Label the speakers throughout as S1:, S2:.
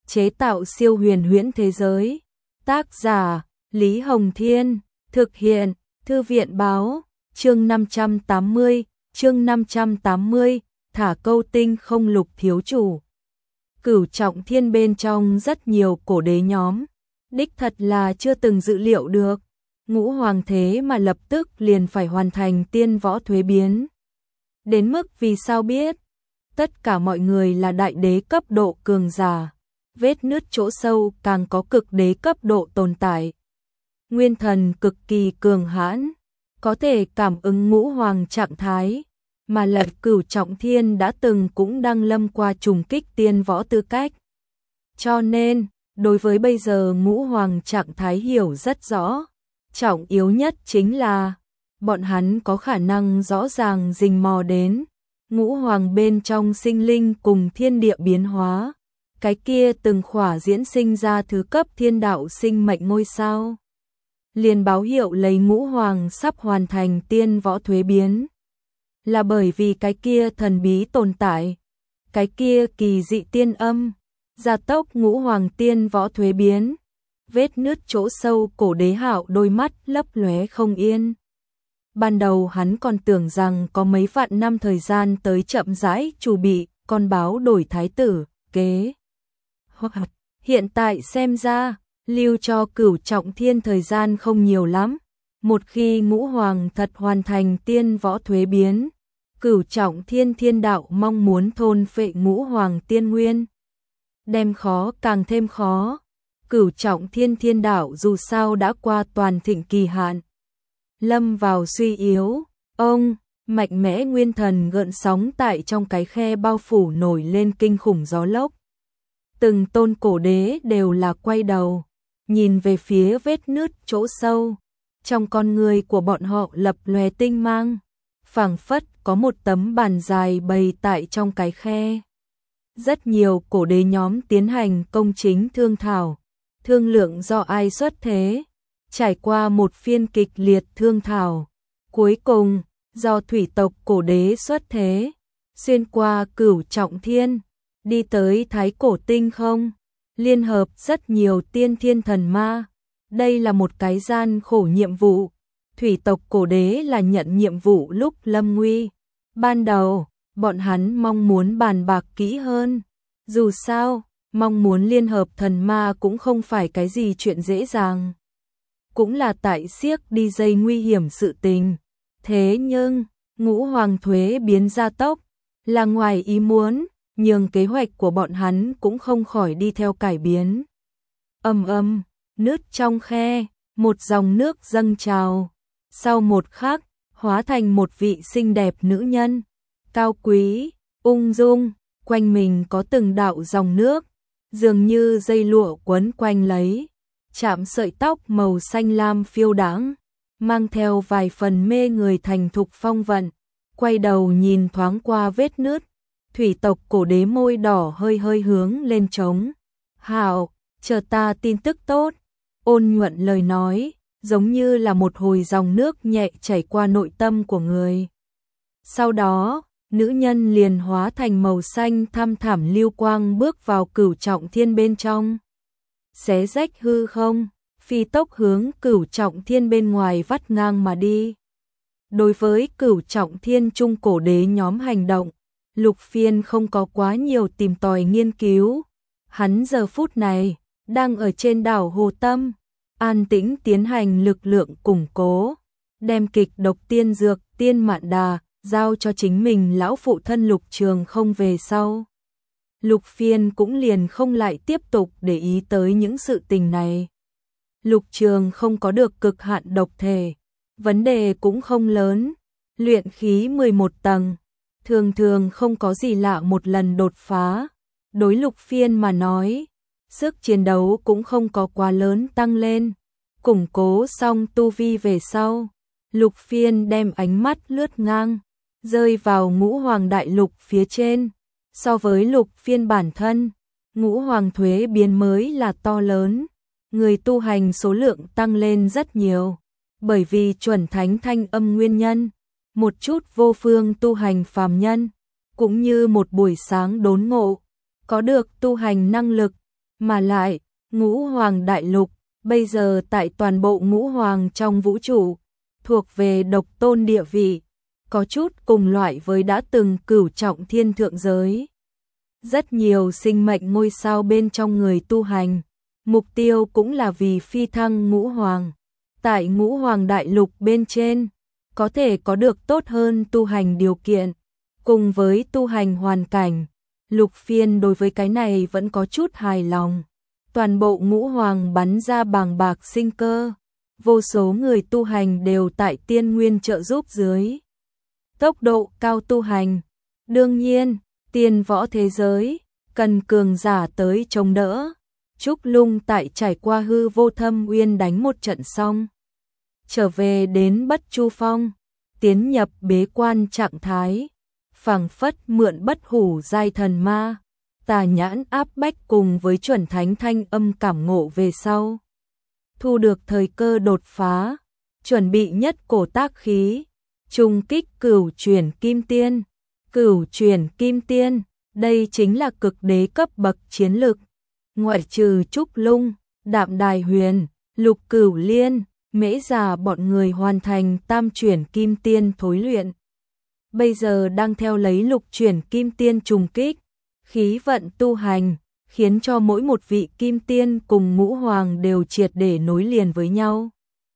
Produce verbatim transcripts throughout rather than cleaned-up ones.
S1: chế tạo siêu huyền huyễn thế giới. Tác giả Lý Hồng Thiên, thực hiện Thư viện Báo. Chương năm trăm tám mươi, chương năm trăm tám mươi, thả câu tinh không Lục thiếu chủ. Cửu Trọng Thiên bên trong rất nhiều cổ đế nhóm, đích thật là chưa từng dự liệu được, Ngũ Hoàng thế mà lập tức liền phải hoàn thành tiên võ thuế biến. Đến mức vì sao biết, tất cả mọi người là đại đế cấp độ cường giả, vết nứt chỗ sâu càng có cực đế cấp độ tồn tại. Nguyên thần cực kỳ cường hãn, có thể cảm ứng Ngũ Hoàng trạng thái, mà Lật Cửu Trọng Thiên đã từng cũng đang lâm qua trùng kích tiên võ tư cách. Cho nên, đối với bây giờ Ngũ Hoàng trạng thái hiểu rất rõ, trọng yếu nhất chính là bọn hắn có khả năng rõ ràng rình mò đến Ngũ Hoàng bên trong sinh linh cùng thiên địa biến hóa, cái kia từng khỏa diễn sinh ra thứ cấp thiên đạo sinh mệnh ngôi sao. Liền báo hiệu lấy Ngũ Hoàng sắp hoàn thành tiên võ thuế biến. Là bởi vì cái kia thần bí tồn tại, cái kia kỳ dị tiên âm, gia tốc Ngũ Hoàng tiên võ thuế biến. Vết nứt chỗ sâu cổ đế Hạo đôi mắt lấp lóe không yên. Ban đầu hắn còn tưởng rằng có mấy vạn năm thời gian tới chậm rãi chuẩn bị con báo đổi thái tử, kế. Hoặc hiện tại xem ra, lưu cho Cửu Trọng Thiên thời gian không nhiều lắm. Một khi Ngũ Hoàng thật hoàn thành tiên võ thuế biến, Cửu Trọng Thiên thiên đạo mong muốn thôn phệ Ngũ Hoàng tiên nguyên. Đem khó càng thêm khó. Cửu Trọng Thiên thiên đạo dù sao đã qua toàn thịnh kỳ hạn, lâm vào suy yếu. Ông, mạnh mẽ nguyên thần gợn sóng tại trong cái khe bao phủ nổi lên kinh khủng gió lốc. Từng tôn cổ đế đều là quay đầu, nhìn về phía vết nứt chỗ sâu. Trong con người của bọn họ lập lòe tinh mang, phảng phất có một tấm bàn dài bày tại trong cái khe. Rất nhiều cổ đế nhóm tiến hành công chính thương thảo, thương lượng do ai xuất thế. Trải qua một phiên kịch liệt thương thảo, cuối cùng do thủy tộc cổ đế xuất thế, xuyên qua Cửu Trọng Thiên, đi tới Thái Cổ Tinh không, liên hợp rất nhiều tiên thiên thần ma. Đây là một cái gian khổ nhiệm vụ. Thủy tộc cổ đế là nhận nhiệm vụ lúc lâm nguy. Ban đầu, bọn hắn mong muốn bàn bạc kỹ hơn. Dù sao, mong muốn liên hợp thần ma cũng không phải cái gì chuyện dễ dàng. Cũng là tại siếc đi dây nguy hiểm sự tình. Thế nhưng, Ngũ Hoàng thuế biến gia tốc, là ngoài ý muốn, nhưng kế hoạch của bọn hắn cũng không khỏi đi theo cải biến. Ầm ầm, nứt trong khe, một dòng nước dâng trào. Sau một khắc, hóa thành một vị xinh đẹp nữ nhân, cao quý, ung dung, quanh mình có từng đạo dòng nước, dường như dây lụa quấn quanh lấy, chạm sợi tóc màu xanh lam phiêu đãng, mang theo vài phần mê người thành thục phong vận. Quay đầu nhìn thoáng qua vết nứt, thủy tộc cổ đế môi đỏ hơi hơi hướng lên trống. Hảo, chờ ta tin tức tốt. Ôn nhuận lời nói, giống như là một hồi dòng nước nhẹ chảy qua nội tâm của người. Sau đó, nữ nhân liền hóa thành màu xanh thăm thẳm lưu quang bước vào Cửu Trọng Thiên bên trong. Xé rách hư không, phi tốc hướng Cửu Trọng Thiên bên ngoài vắt ngang mà đi. Đối với Cửu Trọng Thiên trung cổ đế nhóm hành động, Lục Phiên không có quá nhiều tìm tòi nghiên cứu. Hắn giờ phút này, đang ở trên đảo Hồ Tâm, an tĩnh tiến hành lực lượng củng cố, đem kịch độc tiên dược tiên mạn đà giao cho chính mình lão phụ thân Lục Trường không về sau. Lục Phiên cũng liền không lại tiếp tục để ý tới những sự tình này. Lục Trường không có được cực hạn độc thể, vấn đề cũng không lớn, luyện khí mười một tầng, thường thường không có gì lạ một lần đột phá. Đối Lục Phiên mà nói, sức chiến đấu cũng không có quá lớn tăng lên. Củng cố xong tu vi về sau, Lục Phiên đem ánh mắt lướt ngang, rơi vào Ngũ Hoàng đại lục phía trên. So với Lục Phiên bản thân, Ngũ Hoàng thuế biến mới là to lớn. Người tu hành số lượng tăng lên rất nhiều, bởi vì chuẩn thánh thanh âm nguyên nhân. Một chút vô phương tu hành phàm nhân, cũng như một buổi sáng đốn ngộ, có được tu hành năng lực, Mà lại, ngũ hoàng đại lục, bây giờ tại toàn bộ ngũ hoàng trong vũ trụ, thuộc về độc tôn địa vị, có chút cùng loại với đã từng cửu trọng thiên thượng giới. Rất nhiều sinh mệnh ngôi sao bên trong người tu hành, mục tiêu cũng là vì phi thăng ngũ hoàng. Tại ngũ hoàng đại lục bên trên, có thể có được tốt hơn tu hành điều kiện, cùng với tu hành hoàn cảnh. Lục Phiên đối với cái này vẫn có chút hài lòng. Toàn bộ ngũ hoàng bắn ra bàng bạc sinh cơ, vô số người tu hành đều tại tiên nguyên trợ giúp dưới. Tốc độ cao tu hành, đương nhiên, tiên võ thế giới, cần cường giả tới chống đỡ. Trúc Lung tại trải qua hư vô thâm uyên đánh một trận xong, trở về đến Bất Chu Phong, tiến nhập bế quan trạng thái, phảng phất mượn bất hủ giai thần ma, tà nhãn áp bách cùng với chuẩn thánh thanh âm cảm ngộ về sau. Thu được thời cơ đột phá, chuẩn bị nhất cổ tác khí, trùng kích cửu chuyển kim tiên. Cửu chuyển kim tiên, đây chính là cực đế cấp bậc chiến lực. Ngoại trừ Trúc Lung, Đạm Đài Huyền, Lục Cửu Liên, Mễ Già bọn người hoàn thành tam chuyển kim tiên thối luyện. Bây giờ đang theo lấy lục chuyển kim tiên trùng kích, khí vận tu hành, khiến cho mỗi một vị kim tiên cùng ngũ hoàng đều triệt để nối liền với nhau.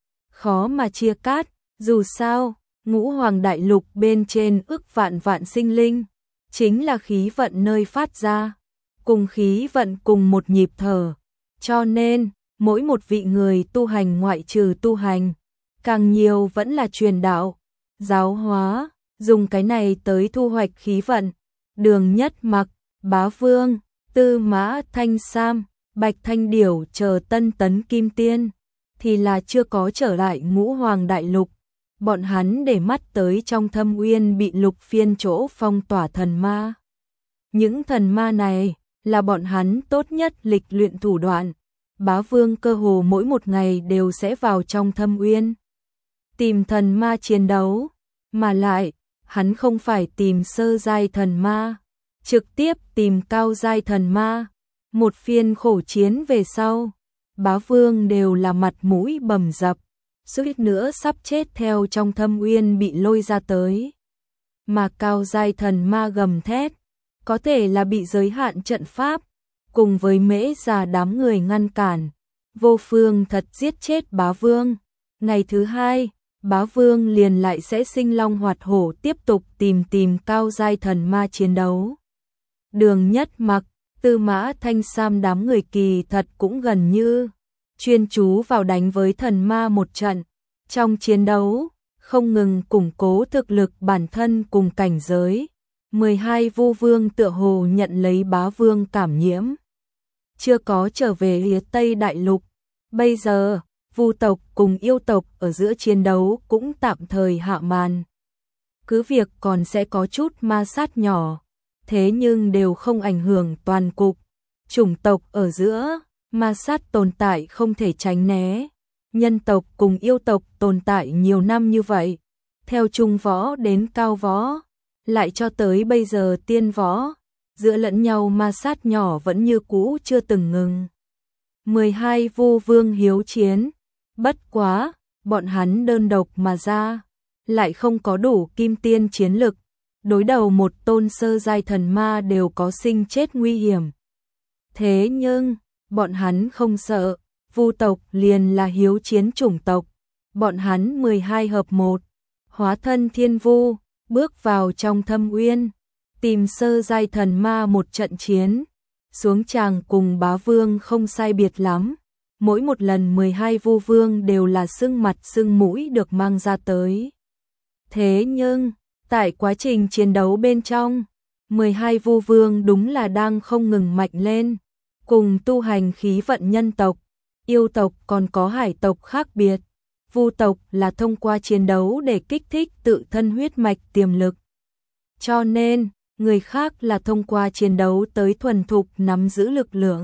S1: Khó mà chia cắt, dù sao, ngũ hoàng đại lục bên trên ức vạn vạn sinh linh, chính là khí vận nơi phát ra, cùng khí vận cùng một nhịp thở. Cho nên, mỗi một vị người tu hành ngoại trừ tu hành, càng nhiều vẫn là truyền đạo, giáo hóa, dùng cái này tới thu hoạch khí vận. Đường Nhất Mặc, Bá Vương, Tư Mã Thanh Sam, Bạch Thanh Điểu chờ tân tấn kim tiên, thì là chưa có trở lại ngũ hoàng đại lục. Bọn hắn để mắt tới trong thâm uyên bị Lục Phiên chỗ phong tỏa thần ma. Những thần ma này là bọn hắn tốt nhất lịch luyện thủ đoạn. Bá Vương cơ hồ mỗi một ngày đều sẽ vào trong thâm uyên tìm thần ma chiến đấu, mà lại hắn không phải tìm sơ giai thần ma, trực tiếp tìm cao giai thần ma. Một phiên khổ chiến về sau, Bá Vương đều là mặt mũi bầm dập, suýt nữa sắp chết theo trong thâm uyên bị lôi ra tới. Mà cao giai thần ma gầm thét, có thể là bị giới hạn trận pháp, cùng với Mễ Già đám người ngăn cản, vô phương thật giết chết Bá Vương. Ngày thứ hai, Bá Vương liền lại sẽ sinh long hoạt hổ tiếp tục tìm tìm cao giai thần ma chiến đấu. Đường Nhất Mặc, Tư Mã Thanh Sam đám người kỳ thật cũng gần như chuyên chú vào đánh với thần ma một trận. Trong chiến đấu, không ngừng củng cố thực lực bản thân cùng cảnh giới. mười hai vu vương tựa hồ nhận lấy Bá Vương cảm nhiễm, chưa có trở về phía Tây Đại Lục. Bây giờ, vu tộc cùng yêu tộc ở giữa chiến đấu cũng tạm thời hạ màn. Cứ việc còn sẽ có chút ma sát nhỏ, thế nhưng đều không ảnh hưởng toàn cục. Chủng tộc ở giữa, ma sát tồn tại không thể tránh né. Nhân tộc cùng yêu tộc tồn tại nhiều năm như vậy, theo trung võ đến cao võ, lại cho tới bây giờ tiên võ, giữa lẫn nhau ma sát nhỏ vẫn như cũ chưa từng ngừng. mười hai vu vương hiếu chiến, bất quá, bọn hắn đơn độc mà ra, lại không có đủ kim tiên chiến lực, đối đầu một tôn sơ giai thần ma đều có sinh chết nguy hiểm. Thế nhưng, bọn hắn không sợ, vu tộc liền là hiếu chiến chủng tộc, bọn hắn mười hai hợp một, hóa thân thiên vu, bước vào trong thâm uyên, tìm sơ giai thần ma một trận chiến, xuống tràng cùng Bá Vương không sai biệt lắm. Mỗi một lần mười hai vu vương đều là sưng mặt sưng mũi được mang ra tới. Thế nhưng, tại quá trình chiến đấu bên trong, mười hai vu vương đúng là đang không ngừng mạnh lên, cùng tu hành khí vận nhân tộc, yêu tộc còn có hải tộc khác biệt. Vu tộc là thông qua chiến đấu để kích thích tự thân huyết mạch tiềm lực. Cho nên, người khác là thông qua chiến đấu tới thuần thục nắm giữ lực lượng.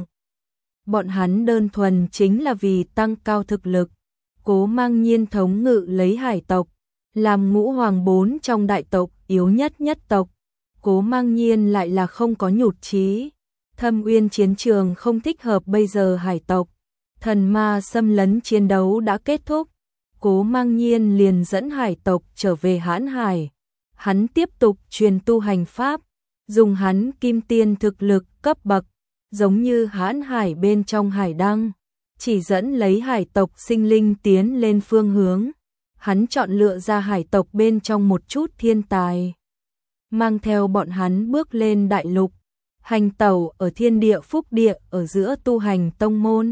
S1: Bọn hắn đơn thuần chính là vì tăng cao thực lực, Cố Mang Nhiên thống ngự lấy hải tộc, làm ngũ hoàng bốn trong đại tộc yếu nhất nhất tộc. Cố Mang Nhiên lại là không có nhụt chí, Thâm Uyên chiến trường không thích hợp bây giờ hải tộc. Thần ma xâm lấn chiến đấu đã kết thúc. Cố Mang Nhiên liền dẫn hải tộc trở về Hãn Hải. Hắn tiếp tục truyền tu hành pháp, dùng hắn kim tiên thực lực cấp bậc, giống như Hãn Hải bên trong hải đăng, chỉ dẫn lấy hải tộc sinh linh tiến lên phương hướng. Hắn chọn lựa ra hải tộc bên trong một chút thiên tài, mang theo bọn hắn bước lên đại lục, hành tẩu ở thiên địa phúc địa ở giữa tu hành tông môn,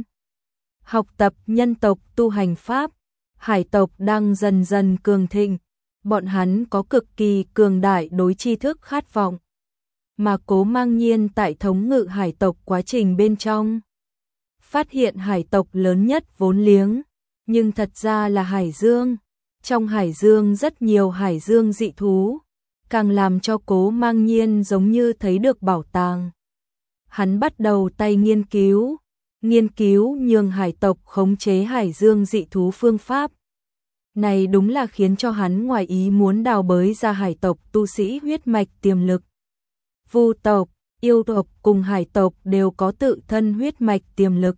S1: học tập nhân tộc tu hành pháp. Hải tộc đang dần dần cường thịnh, bọn hắn có cực kỳ cường đại đối tri thức khát vọng. Mà Cố Mang Nhiên tại thống ngự hải tộc quá trình bên trong, phát hiện hải tộc lớn nhất vốn liếng, nhưng thật ra là hải dương. Trong hải dương rất nhiều hải dương dị thú, càng làm cho Cố Mang Nhiên giống như thấy được bảo tàng. Hắn bắt đầu tay nghiên cứu, nghiên cứu nhường hải tộc khống chế hải dương dị thú phương pháp. Này đúng là khiến cho hắn ngoài ý muốn đào bới ra hải tộc tu sĩ huyết mạch tiềm lực. Vu tộc, yêu tộc cùng hải tộc đều có tự thân huyết mạch tiềm lực.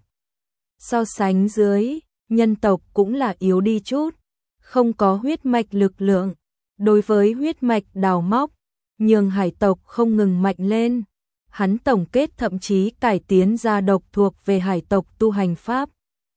S1: So sánh dưới, nhân tộc cũng là yếu đi chút, không có huyết mạch lực lượng. Đối với huyết mạch đào móc, nhường hải tộc không ngừng mạnh lên. Hắn tổng kết thậm chí cải tiến ra độc thuộc về hải tộc tu hành pháp,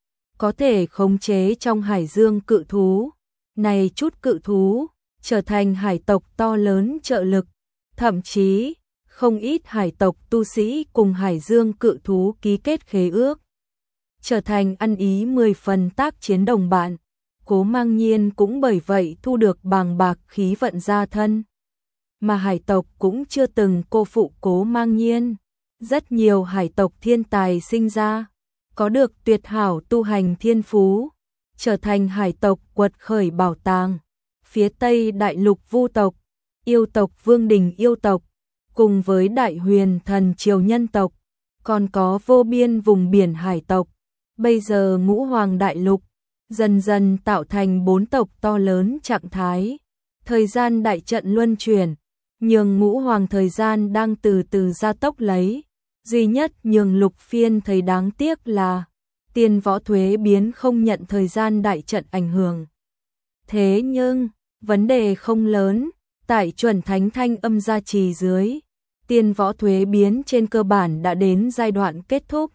S1: có thể khống chế trong hải dương cự thú. Này chút cự thú trở thành hải tộc to lớn trợ lực, thậm chí không ít hải tộc tu sĩ cùng hải dương cự thú ký kết khế ước, trở thành ăn ý mười phần tác chiến đồng bạn. Cố Mang Nhiên cũng bởi vậy thu được bàng bạc khí vận gia thân. Mà hải tộc cũng chưa từng cô phụ Cố Mang Nhiên. Rất nhiều hải tộc thiên tài sinh ra, có được tuyệt hảo tu hành thiên phú, trở thành hải tộc quật khởi bảo tàng. Phía Tây đại lục Vu tộc, yêu tộc Vương Đình yêu tộc, cùng với Đại Huyền Thần Triều nhân tộc, còn có vô biên vùng biển hải tộc. Bây giờ Ngũ Hoàng đại lục dần dần tạo thành bốn tộc to lớn trạng thái. Thời gian đại trận luân chuyển, nhường Ngũ Hoàng thời gian đang từ từ gia tốc lấy. Duy nhất nhường Lục Phiên thấy đáng tiếc là Tiên Võ Thuế Biến không nhận thời gian đại trận ảnh hưởng. Thế nhưng, vấn đề không lớn, tại chuẩn thánh thanh âm gia trì dưới, Tiên Võ Thuế Biến trên cơ bản đã đến giai đoạn kết thúc.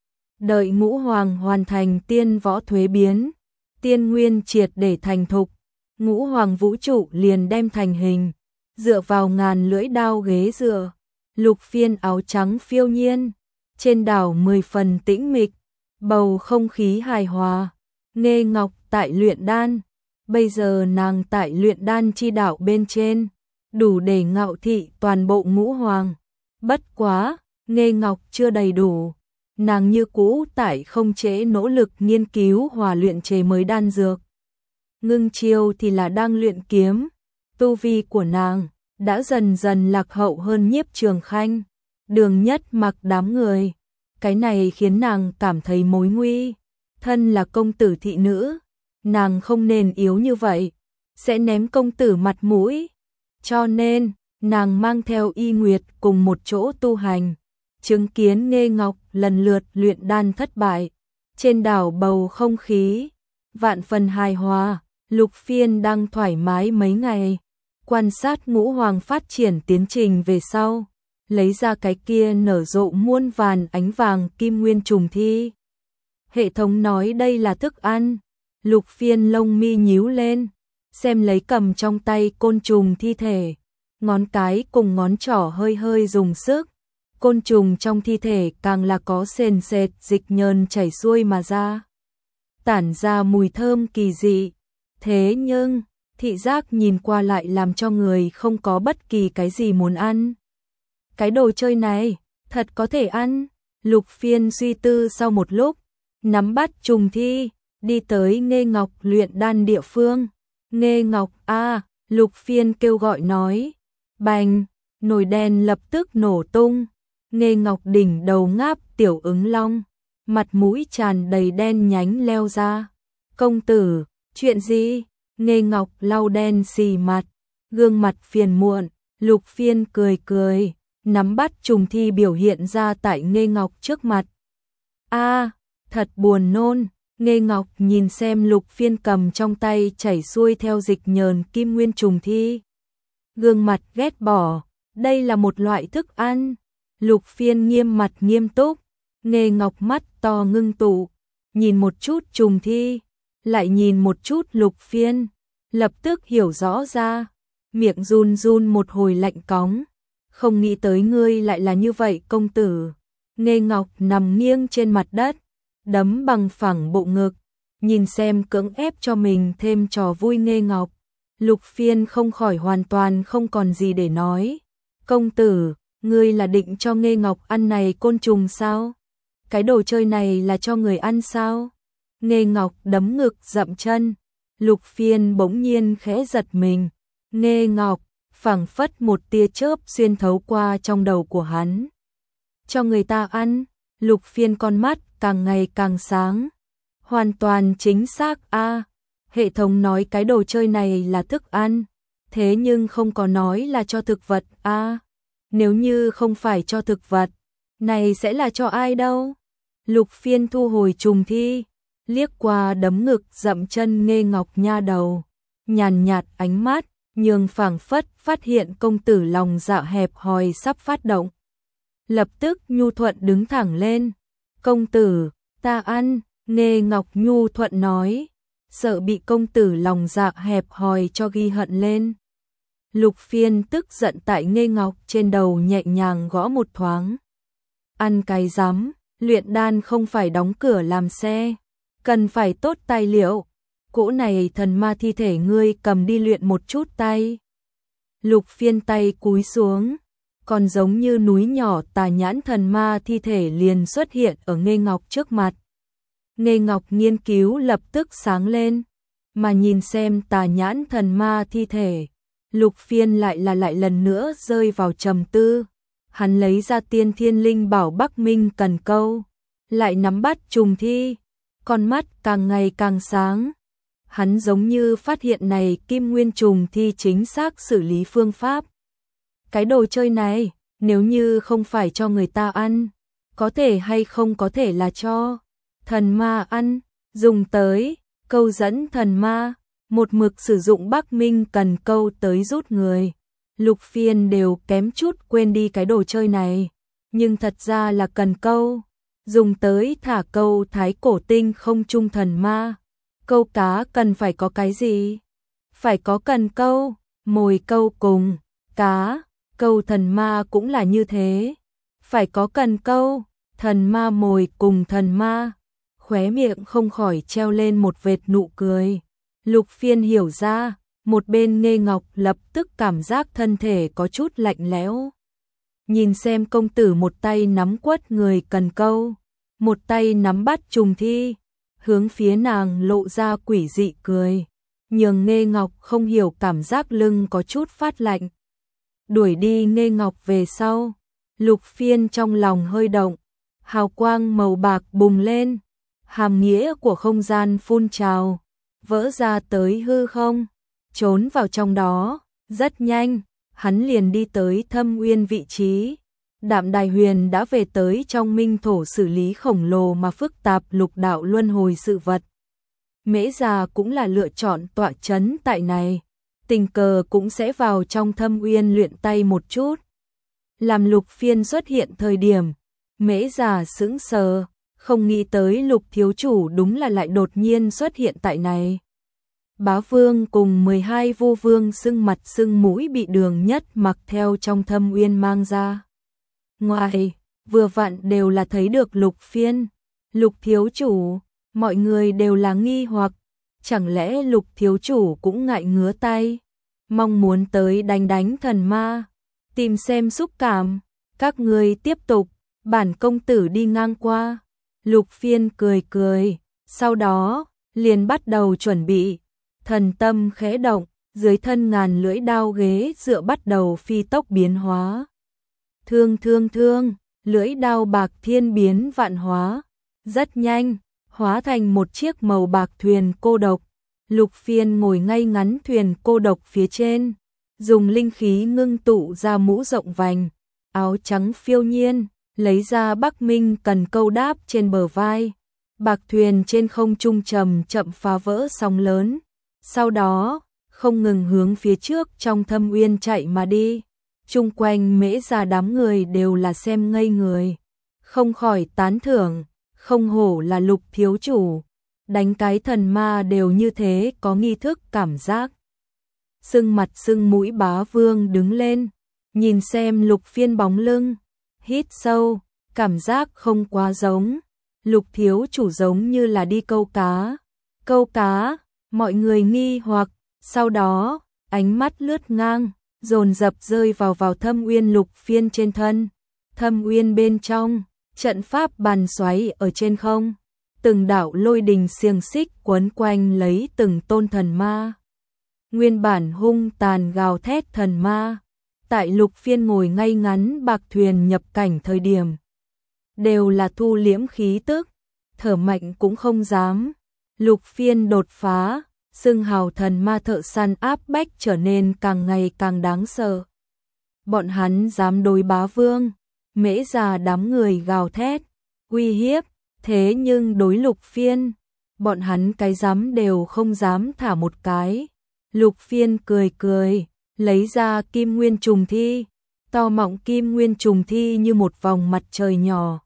S1: Đợi Ngũ Hoàng hoàn thành Tiên Võ Thuế Biến, tiên nguyên triệt để thành thục, Ngũ Hoàng vũ trụ liền đem thành hình, dựa vào ngàn lưỡi đao ghế dựa. Lục Phiên áo trắng phiêu nhiên, trên đảo mười phần tĩnh mịch, bầu không khí hài hòa. Nghê Ngọc tại luyện đan, bây giờ nàng tại luyện đan chi đảo bên trên, đủ để ngạo thị toàn bộ Ngũ Hoàng. Bất quá, Nghê Ngọc chưa đầy đủ, nàng như cũ tại không chế nỗ lực nghiên cứu hòa luyện chế mới đan dược. Ngưng Chiêu thì là đang luyện kiếm, tu vi của nàng đã dần dần lạc hậu hơn Nhiếp Trường Khanh, Đường Nhất Mặc đám người. Cái này khiến nàng cảm thấy mối nguy. Thân là công tử thị nữ, nàng không nên yếu như vậy, sẽ ném công tử mặt mũi. Cho nên, nàng mang theo Y Nguyệt cùng một chỗ tu hành, chứng kiến Nghê Ngọc lần lượt luyện đan thất bại. Trên đảo bầu không khí vạn phần hài hòa, Lục Phiên đang thoải mái mấy ngày, quan sát Ngũ Hoàng phát triển tiến trình về sau, lấy ra cái kia nở rộ muôn vàn ánh vàng kim nguyên trùng thi. Hệ thống nói đây là thức ăn. Lục Phiên lông mi nhíu lên, xem lấy cầm trong tay côn trùng thi thể, ngón cái cùng ngón trỏ hơi hơi dùng sức. Côn trùng trong thi thể càng là có sền sệt dịch nhờn chảy xuôi mà ra, tản ra mùi thơm kỳ dị. Thế nhưng, thị giác nhìn qua lại làm cho người không có bất kỳ cái gì muốn ăn. Cái đồ chơi này, thật có thể ăn. Lục Phiên suy tư sau một lúc, nắm bắt trùng thi, đi tới Nghê Ngọc luyện đan địa phương. Nghê Ngọc a, Lục Phiên kêu gọi nói. Bành, nồi đen lập tức nổ tung. Nghê Ngọc đỉnh đầu ngáp tiểu ứng long, mặt mũi tràn đầy đen nhánh leo ra. Công tử, chuyện gì? Nghê Ngọc lau đen xì mặt, gương mặt phiền muộn. Lục Phiên cười cười, nắm bắt trùng thi biểu hiện ra tại Nghê Ngọc trước mặt. A, thật buồn nôn. Nghê Ngọc nhìn xem Lục Phiên cầm trong tay chảy xuôi theo dịch nhờn kim nguyên trùng thi. Gương mặt ghét bỏ, đây là một loại thức ăn. Lục Phiên nghiêm mặt nghiêm túc, Nghê Ngọc mắt to ngưng tụ, nhìn một chút trùng thi, lại nhìn một chút Lục Phiên, lập tức hiểu rõ ra, miệng run run một hồi lạnh cóng. Không nghĩ tới ngươi lại là như vậy công tử. Nghê Ngọc nằm nghiêng trên mặt đất, đấm bằng phẳng bộ ngực, nhìn xem cưỡng ép cho mình thêm trò vui Nghê Ngọc. Lục Phiên không khỏi hoàn toàn không còn gì để nói. Công tử, ngươi là định cho Nghê Ngọc ăn này côn trùng sao? Cái đồ chơi này là cho người ăn sao? Nghê Ngọc đấm ngực dậm chân. Lục Phiên bỗng nhiên khẽ giật mình. Nghê Ngọc, phảng phất một tia chớp xuyên thấu qua trong đầu của hắn. Cho người ta ăn. Lục Phiên con mắt càng ngày càng sáng. Hoàn toàn chính xác a. À, hệ thống nói cái đồ chơi này là thức ăn, thế nhưng không có nói là cho thực vật a. À, nếu như không phải cho thực vật, này sẽ là cho ai đâu? Lục Phiên thu hồi trùng thi, liếc qua đấm ngực dậm chân Nghê Ngọc nha đầu, nhàn nhạt ánh mắt, nhường phảng phất phát hiện công tử lòng dạ hẹp hòi sắp phát động. Lập tức nhu thuận đứng thẳng lên. Công tử, ta ăn. Nghê Ngọc nhu thuận nói, sợ bị công tử lòng dạ hẹp hòi cho ghi hận lên. Lục Phiên tức giận tại Nghê Ngọc trên đầu nhẹ nhàng gõ một thoáng. Ăn cái rắm, luyện đan không phải đóng cửa làm xe, cần phải tốt tài liệu. Cỗ này thần ma thi thể ngươi cầm đi luyện một chút tay. Lục Phiên tay cúi xuống, còn giống như núi nhỏ tà nhãn thần ma thi thể liền xuất hiện ở Nghê Ngọc trước mặt. Nghê Ngọc nghiên cứu lập tức sáng lên, mà nhìn xem tà nhãn thần ma thi thể, Lục Phiên lại là lại lần nữa rơi vào trầm tư. Hắn lấy ra tiên thiên linh bảo Bắc Minh cần câu, lại nắm bắt trùng thi, con mắt càng ngày càng sáng. Hắn giống như phát hiện này kim nguyên trùng thi chính xác xử lý phương pháp. Cái đồ chơi này, nếu như không phải cho người ta ăn, có thể hay không có thể là cho thần ma ăn, dùng tới câu dẫn thần ma, một mực sử dụng Bắc Minh cần câu tới rút người. Lục Phiên đều kém chút quên đi cái đồ chơi này, nhưng thật ra là cần câu, dùng tới thả câu thái cổ tinh không trung thần ma. Câu cá cần phải có cái gì? Phải có cần câu, mồi câu cùng cá, câu thần ma cũng là như thế. Phải có cần câu, thần ma mồi cùng thần ma. Khóe miệng không khỏi treo lên một vệt nụ cười. Lục Phiên hiểu ra, một bên Nghê Ngọc lập tức cảm giác thân thể có chút lạnh lẽo. Nhìn xem công tử một tay nắm quất người cần câu, một tay nắm bắt trùng thi, hướng phía nàng lộ ra quỷ dị cười, nhường Nghê Ngọc không hiểu cảm giác lưng có chút phát lạnh. Đuổi đi Nghê Ngọc về sau, Lục Phiên trong lòng hơi động, hào quang màu bạc bùng lên, hàm nghĩa của không gian phun trào, vỡ ra tới hư không, trốn vào trong đó. Rất nhanh, hắn liền đi tới Thâm Uyên vị trí. Đạm Đài Huyền đã về tới trong minh thổ xử lý khổng lồ mà phức tạp lục đạo luân hồi sự vật. Mễ Già cũng là lựa chọn tọa chấn tại này, tình cờ cũng sẽ vào trong Thâm Uyên luyện tay một chút. Làm Lục Phiên xuất hiện thời điểm, Mễ Già sững sờ, không nghĩ tới Lục thiếu chủ đúng là lại đột nhiên xuất hiện tại này. Bá Vương cùng mười hai vô vương sưng mặt sưng mũi bị Đường Nhất mặc theo trong Thâm Uyên mang ra. Ngoài, vừa vặn đều là thấy được Lục Phiên. Lục thiếu chủ, mọi người đều là nghi hoặc, chẳng lẽ Lục thiếu chủ cũng ngại ngứa tay, mong muốn tới đánh đánh thần ma, tìm xem xúc cảm. Các người tiếp tục, bản công tử đi ngang qua. Lục Phiên cười cười, sau đó liền bắt đầu chuẩn bị. Thần tâm khẽ động, dưới thân ngàn lưỡi đao ghế dựa bắt đầu phi tốc biến hóa. Thương thương thương, lưỡi đao bạc thiên biến vạn hóa. Rất nhanh, hóa thành một chiếc màu bạc thuyền cô độc. Lục Phiên ngồi ngay ngắn thuyền cô độc phía trên, dùng linh khí ngưng tụ ra mũ rộng vành, áo trắng phiêu nhiên, lấy ra Bắc Minh cần câu đáp trên bờ vai. Bạc thuyền trên không trung chậm chậm phá vỡ sóng lớn, sau đó không ngừng hướng phía trước trong thâm uyên chạy mà đi. Chung quanh Mễ Gia đám người đều là xem ngây người, không khỏi tán thưởng, không hổ là Lục thiếu chủ, đánh cái thần ma đều như thế có nghi thức cảm giác. Sưng mặt sưng mũi Bá Vương đứng lên, nhìn xem Lục Phiên bóng lưng, hít sâu, cảm giác không quá giống. Lục thiếu chủ giống như là đi câu cá. Câu cá, mọi người nghi hoặc, sau đó, ánh mắt lướt ngang, dồn dập rơi vào vào thâm uyên Lục Phiên trên thân. Thâm uyên bên trong, trận pháp bàn xoáy ở trên không, từng đạo lôi đình xiềng xích quấn quanh lấy từng tôn thần ma. Nguyên bản hung tàn gào thét thần ma, tại Lục Phiên ngồi ngay ngắn bạc thuyền nhập cảnh thời điểm, đều là thu liễm khí tức, thở mạnh cũng không dám. Lục Phiên đột phá, xưng hào thần ma thợ săn áp bách trở nên càng ngày càng đáng sợ. Bọn hắn dám đối Bá Vương, Mễ Gia đám người gào thét, uy hiếp, thế nhưng đối Lục Phiên, bọn hắn cái dám đều không dám thả một cái. Lục Phiên cười cười, lấy ra kim nguyên trùng thi, to mọng kim nguyên trùng thi như một vòng mặt trời nhỏ.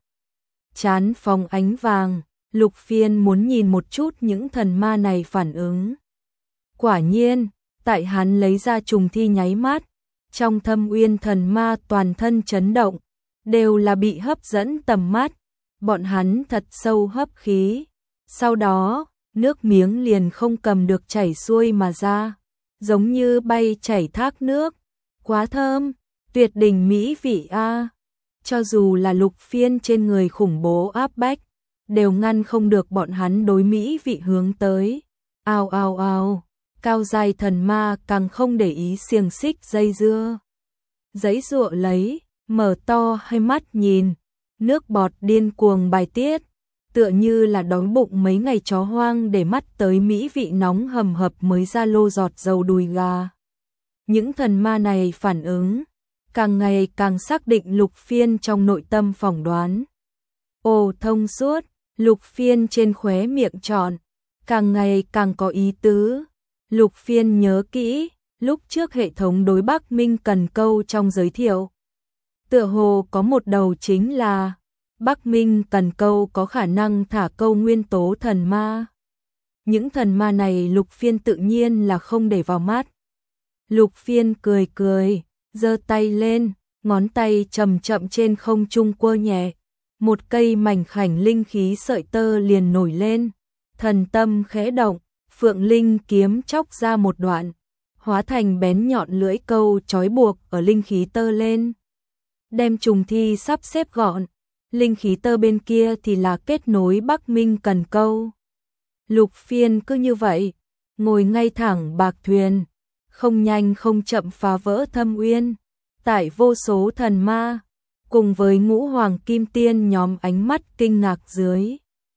S1: Chán phóng ánh vàng, Lục Phiên muốn nhìn một chút những thần ma này phản ứng. Quả nhiên, tại hắn lấy ra trùng thi nháy mắt, trong thâm uyên thần ma toàn thân chấn động, đều là bị hấp dẫn tầm mắt, bọn hắn thật sâu hấp khí. Sau đó, nước miếng liền không cầm được chảy xuôi mà ra, giống như bay chảy thác nước. Quá thơm, tuyệt đỉnh mỹ vị a. Cho dù là Lục Phiên trên người khủng bố áp bách, đều ngăn không được bọn hắn đối mỹ vị hướng tới. Ao ao ao, cao dài thần ma càng không để ý xiềng xích dây dưa. Giấy giụa lấy, mở to hai mắt nhìn, nước bọt điên cuồng bài tiết, tựa như là đói bụng mấy ngày chó hoang để mắt tới mỹ vị nóng hầm hập mới ra lô giọt dầu đùi gà. Những thần ma này phản ứng, càng ngày càng xác định Lục Phiên trong nội tâm phỏng đoán. Ồ thông suốt, Lục Phiên trên khóe miệng tròn, càng ngày càng có ý tứ. Lục Phiên nhớ kỹ, lúc trước hệ thống đối Bắc Minh cần câu trong giới thiệu, tựa hồ có một đầu chính là Bắc Minh cần câu có khả năng thả câu nguyên tố thần ma. Những thần ma này Lục Phiên tự nhiên là không để vào mắt. Lục Phiên cười cười, giơ tay lên, ngón tay chậm chậm trên không trung quơ nhẹ, một cây mảnh khảnh linh khí sợi tơ liền nổi lên, thần tâm khẽ động, phượng linh kiếm chóc ra một đoạn, hóa thành bén nhọn lưỡi câu trói buộc ở linh khí tơ lên. Đem trùng thi sắp xếp gọn, linh khí tơ bên kia thì là kết nối Bắc Minh cần câu. Lục Phiên cứ như vậy, ngồi ngay thẳng bạc thuyền, không nhanh không chậm phá vỡ thâm uyên, tại vô số thần ma, cùng với ngũ hoàng kim tiên nhóm ánh mắt kinh ngạc dưới.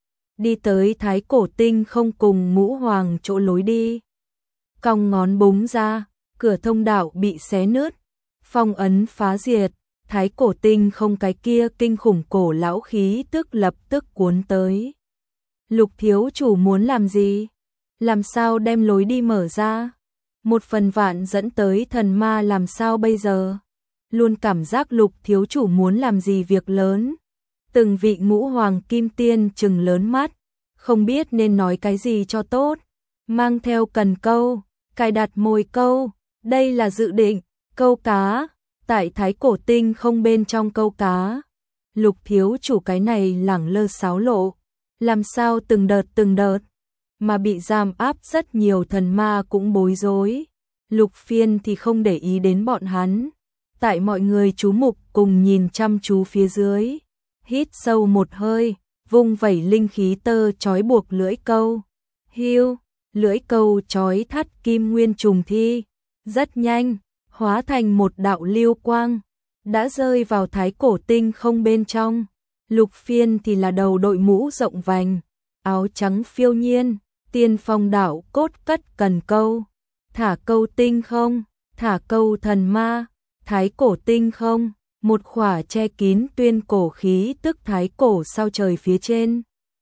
S1: Đi tới Thái Cổ Tinh không cùng ngũ hoàng chỗ lối đi. Cong ngón búng ra, cửa thông đạo bị xé nứt, phong ấn phá diệt, Thái Cổ Tinh không cái kia kinh khủng cổ lão khí tức lập tức cuốn tới. Lục thiếu chủ muốn làm gì? Làm sao đem lối đi mở ra? Một phần vạn dẫn tới thần ma làm sao bây giờ? Luôn cảm giác Lục thiếu chủ muốn làm gì việc lớn. Từng vị ngũ hoàng kim tiên trừng lớn mắt, không biết nên nói cái gì cho tốt. Mang theo cần câu, cài đặt mồi câu, đây là dự định, câu cá, tại Thái Cổ Tinh không bên trong câu cá. Lục thiếu chủ cái này lẳng lơ xáo lộ, làm sao từng đợt từng đợt, mà bị giam áp rất nhiều thần ma cũng bối rối. Lục Phiên thì không để ý đến bọn hắn, tại mọi người chú mục cùng nhìn chăm chú phía dưới, hít sâu một hơi, vung vẩy linh khí tơ trói buộc lưỡi câu. Hiu, lưỡi câu trói thắt kim nguyên trùng thi, rất nhanh, hóa thành một đạo lưu quang, đã rơi vào Thái Cổ Tinh không bên trong. Lục Phiên thì là đầu đội mũ rộng vành, áo trắng phiêu nhiên, tiên phong đạo cốt cất cần câu, thả câu tinh không, thả câu thần ma, Thái Cổ Tinh không, một khỏa che kín tuyên cổ khí tức thái cổ sao trời phía trên.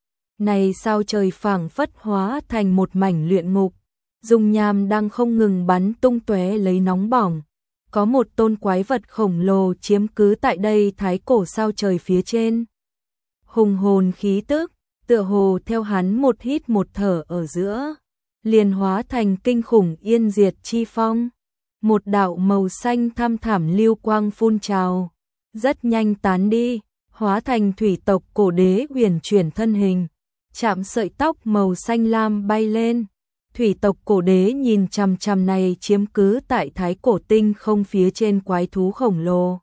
S1: Này sao trời phảng phất hóa thành một mảnh luyện ngục, dung nham đang không ngừng bắn tung tóe lấy nóng bỏng. Có một tôn quái vật khổng lồ chiếm cứ tại đây thái cổ sao trời phía trên. Hùng hồn khí tức, tựa hồ theo hắn một hít một thở ở giữa, liền hóa thành kinh khủng yên diệt chi phong. Một đạo màu xanh thăm thẳm lưu quang phun trào, rất nhanh tán đi, hóa thành thủy tộc cổ đế huyền chuyển thân hình, chạm sợi tóc màu xanh lam bay lên. Thủy tộc cổ đế nhìn chằm chằm này chiếm cứ tại thái cổ tinh không phía trên quái thú khổng lồ.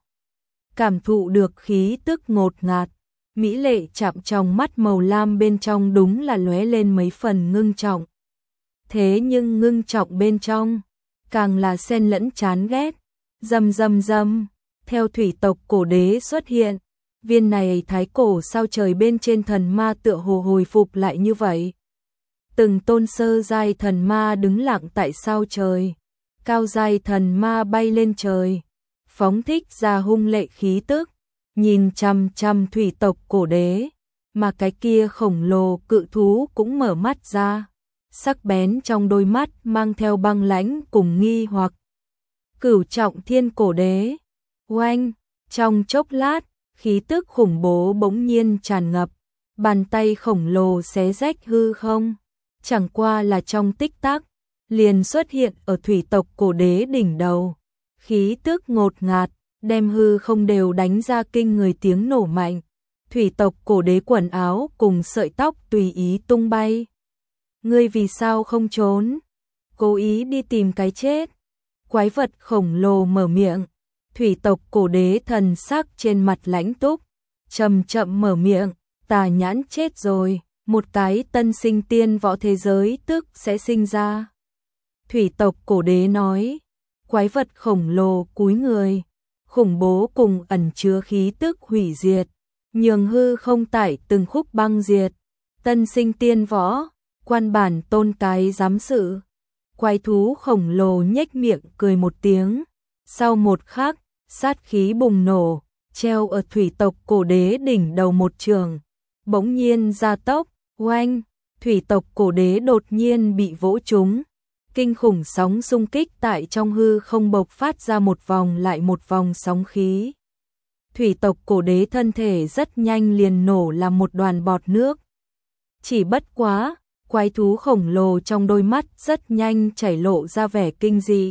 S1: Cảm thụ được khí tức ngột ngạt, mỹ lệ chạm trong mắt màu lam bên trong đúng là lóe lên mấy phần ngưng trọng. Thế nhưng ngưng trọng bên trong, càng là xen lẫn chán ghét. Rầm rầm rầm, theo thủy tộc cổ đế xuất hiện, viên này thái cổ sao trời bên trên thần ma tựa hồ hồi phục lại như vậy. Từng tôn sơ giai thần ma đứng lặng tại sao trời, cao giai thần ma bay lên trời, phóng thích ra hung lệ khí tức, nhìn chằm chằm thủy tộc cổ đế, mà cái kia khổng lồ cự thú cũng mở mắt ra, sắc bén trong đôi mắt mang theo băng lãnh cùng nghi hoặc. Cửu trọng thiên cổ đế, oanh, trong chốc lát, khí tức khủng bố bỗng nhiên tràn ngập, bàn tay khổng lồ xé rách hư không. Chẳng qua là trong tích tắc, liền xuất hiện ở thủy tộc cổ đế đỉnh đầu. Khí tức ngột ngạt, đem hư không đều đánh ra kinh người tiếng nổ mạnh. Thủy tộc cổ đế quần áo cùng sợi tóc tùy ý tung bay. Ngươi vì sao không trốn? Cố ý đi tìm cái chết. Quái vật khổng lồ mở miệng. Thủy tộc cổ đế thần sắc trên mặt lãnh túc, chậm chậm mở miệng, tà nhãn chết rồi. Một cái tân sinh tiên võ thế giới tức sẽ sinh ra. Thủy tộc cổ đế nói, quái vật khổng lồ cúi người, khủng bố cùng ẩn chứa khí tức hủy diệt, nhường hư không tải từng khúc băng diệt. Tân sinh tiên võ, quan bản tôn cái giám sự. Quái thú khổng lồ nhếch miệng cười một tiếng, sau một khắc, sát khí bùng nổ, treo ở thủy tộc cổ đế đỉnh đầu một trường, bỗng nhiên gia tốc. Oanh, thủy tộc cổ đế đột nhiên bị vỗ trúng, kinh khủng sóng xung kích tại trong hư không bộc phát ra một vòng lại một vòng sóng khí. Thủy tộc cổ đế thân thể rất nhanh liền nổ làm một đoàn bọt nước. Chỉ bất quá, quái thú khổng lồ trong đôi mắt rất nhanh chảy lộ ra vẻ kinh dị.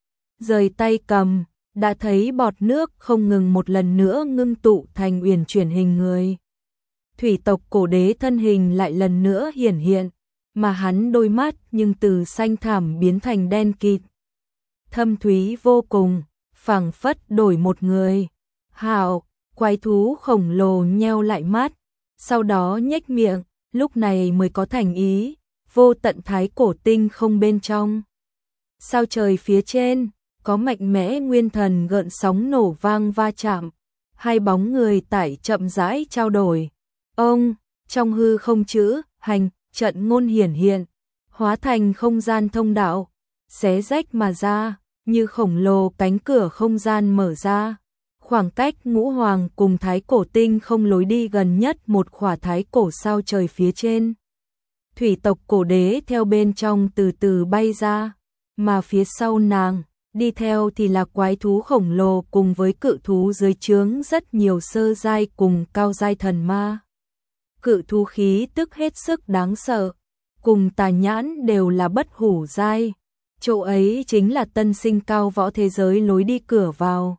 S1: Rời tay cầm, đã thấy bọt nước không ngừng một lần nữa ngưng tụ thành uyển chuyển hình người. Thủy tộc cổ đế thân hình lại lần nữa hiển hiện, mà hắn đôi mắt nhưng từ xanh thẳm biến thành đen kịt. Thâm thúy vô cùng, phảng phất đổi một người. Hảo, quái thú khổng lồ nheo lại mắt, sau đó nhếch miệng, lúc này mới có thành ý, vô tận thái cổ tinh không bên trong. Sao trời phía trên, có mạnh mẽ nguyên thần gợn sóng nổ vang va chạm, hai bóng người tải chậm rãi trao đổi. Ông, trong hư không chữ, hành, trận ngôn hiển hiện, hóa thành không gian thông đạo, xé rách mà ra, như khổng lồ cánh cửa không gian mở ra. Khoảng cách ngũ hoàng cùng thái cổ tinh không lối đi gần nhất một khỏa thái cổ sao trời phía trên. Thủy tộc cổ đế theo bên trong từ từ bay ra, mà phía sau nàng, đi theo thì là quái thú khổng lồ cùng với cự thú dưới trướng rất nhiều sơ giai cùng cao giai thần ma. Cự thú khí tức hết sức đáng sợ, cùng tà nhãn đều là bất hủ giai. Chỗ ấy chính là tân sinh cao võ thế giới lối đi cửa vào.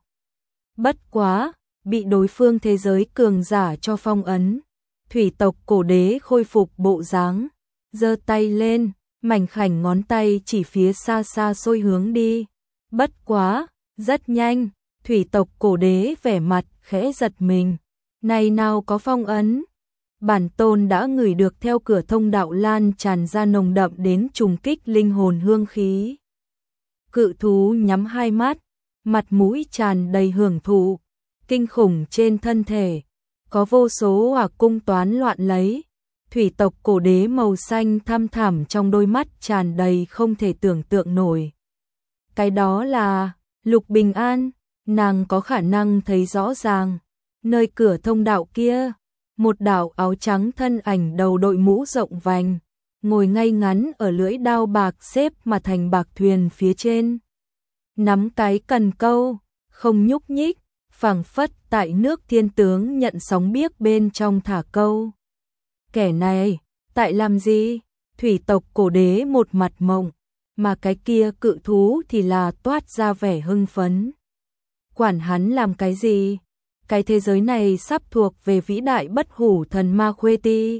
S1: Bất quá, bị đối phương thế giới cường giả cho phong ấn. Thủy tộc cổ đế khôi phục bộ dáng, giơ tay lên, mảnh khảnh ngón tay chỉ phía xa xa xôi hướng đi. Bất quá, rất nhanh, thủy tộc cổ đế vẻ mặt khẽ giật mình. Này nào có phong ấn? Bản tôn đã ngửi được theo cửa thông đạo lan tràn ra nồng đậm đến trùng kích linh hồn hương khí. Cự thú nhắm hai mắt, mặt mũi tràn đầy hưởng thụ, kinh khủng trên thân thể, có vô số hỏa cung toán loạn lấy. Thủy tộc cổ đế màu xanh thăm thẳm trong đôi mắt tràn đầy không thể tưởng tượng nổi. Cái đó là Lục Bình An, nàng có khả năng thấy rõ ràng, nơi cửa thông đạo kia, một đạo áo trắng thân ảnh đầu đội mũ rộng vành, ngồi ngay ngắn ở lưỡi đao bạc xếp mà thành bạc thuyền phía trên. Nắm cái cần câu, không nhúc nhích, phảng phất tại nước thiên tướng nhận sóng biếc bên trong thả câu. Kẻ này, tại làm gì? Thủy tộc cổ đế một mặt mộng, mà cái kia cự thú thì là toát ra vẻ hưng phấn. Quản hắn làm cái gì? Cái thế giới này sắp thuộc về vĩ đại bất hủ thần ma Khuê Ti.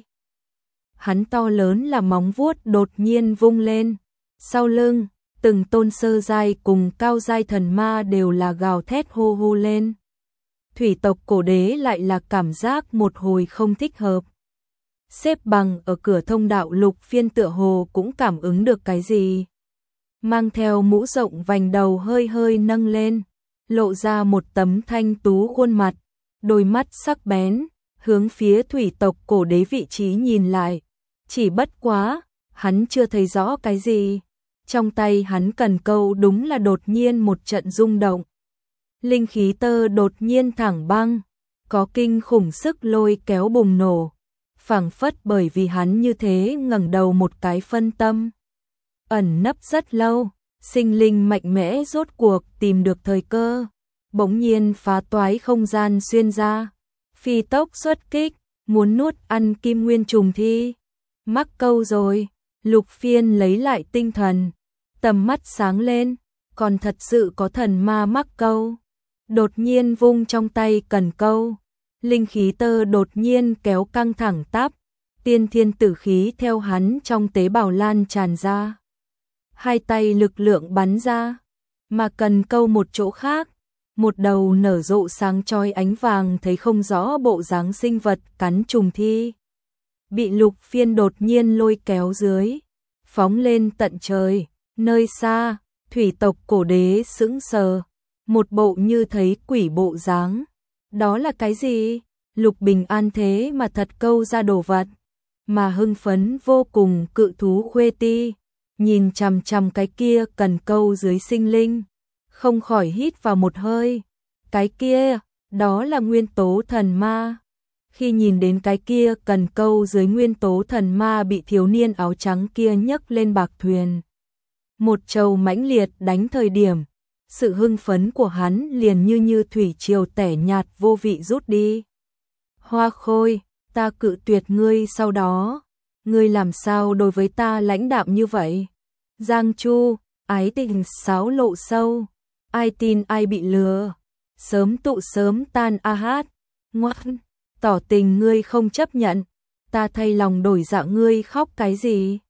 S1: Hắn to lớn là móng vuốt đột nhiên vung lên, sau lưng, từng tôn sơ giai cùng cao giai thần ma đều là gào thét hô hô lên. Thủy tộc cổ đế lại là cảm giác một hồi không thích hợp. Xếp bằng ở cửa thông đạo Lục Phiên tựa hồ cũng cảm ứng được cái gì. Mang theo mũ rộng vành đầu hơi hơi nâng lên, lộ ra một tấm thanh tú khuôn mặt, đôi mắt sắc bén, hướng phía thủy tộc cổ đế vị trí nhìn lại. Chỉ bất quá, hắn chưa thấy rõ cái gì. Trong tay hắn cần câu đúng là đột nhiên một trận rung động. Linh khí tơ đột nhiên thẳng băng, có kinh khủng sức lôi kéo bùng nổ. Phảng phất bởi vì hắn như thế ngẩng đầu một cái phân tâm. Ẩn nấp rất lâu, sinh linh mạnh mẽ rốt cuộc tìm được thời cơ. Bỗng nhiên phá toái không gian xuyên ra. Phi tốc xuất kích, muốn nuốt ăn kim nguyên trùng thi. Mắc câu rồi, Lục Phiên lấy lại tinh thần. Tầm mắt sáng lên, còn thật sự có thần ma mắc câu. Đột nhiên vung trong tay cần câu. Linh khí tơ đột nhiên kéo căng thẳng tắp, tiên thiên tử khí theo hắn trong tế bào lan tràn ra. Hai tay lực lượng bắn ra, mà cần câu một chỗ khác, một đầu nở rộ sáng chói ánh vàng thấy không rõ bộ dáng sinh vật cắn trùng thi. Bị Lục Phiên đột nhiên lôi kéo dưới, phóng lên tận trời, nơi xa, thủy tộc cổ đế sững sờ, một bộ như thấy quỷ bộ dáng. Đó là cái gì? Lục Bình An thế mà thật câu ra đồ vật, mà hưng phấn vô cùng cự thú Khuê Ti, nhìn chằm chằm cái kia cần câu dưới sinh linh, không khỏi hít vào một hơi. Cái kia, đó là nguyên tố thần ma. Khi nhìn đến cái kia cần câu dưới nguyên tố thần ma bị thiếu niên áo trắng kia nhấc lên bạc thuyền, một trầu mãnh liệt đánh thời điểm, sự hưng phấn của hắn liền như như thủy triều tẻ nhạt vô vị rút đi. Hoa Khôi, ta cự tuyệt ngươi sau đó, ngươi làm sao đối với ta lãnh đạm như vậy? Giang Chu, ái tình sáo lộ sâu, ai tin ai bị lừa, sớm tụ sớm tan a hát, ngoan, tỏ tình ngươi không chấp nhận, ta thay lòng đổi dạ ngươi khóc cái gì?